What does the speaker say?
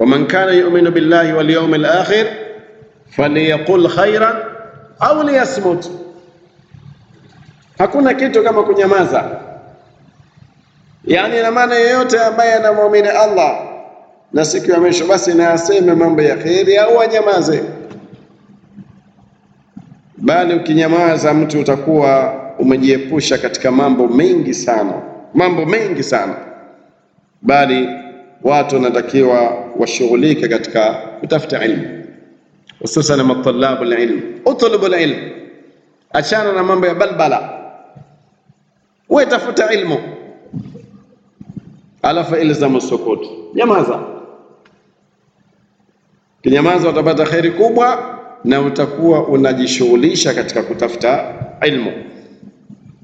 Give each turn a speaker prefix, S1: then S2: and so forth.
S1: waman kana yu'minu billahi wal yawmil akhir falyaqul khairan au liyasmut. Hakuna kitu kama kunyamaza. Yani na maana yeyote ambaye anamwamini Allah na siku ya mwisho, basi na aseme mambo ya kheri au anyamaze. Bali ukinyamaza mtu utakuwa umejiepusha katika mambo mengi sana, mambo mengi sana. Bali watu wanatakiwa washughulike katika kutafuta ilmu, hususan matalabu alilm. Utlubu alilm, achana na mambo ya balbala, wewe tafuta ilmu, alafu ilzamu sukut, nyamaza. Kinyamaza utapata kheri kubwa na utakuwa unajishughulisha katika kutafuta ilmu.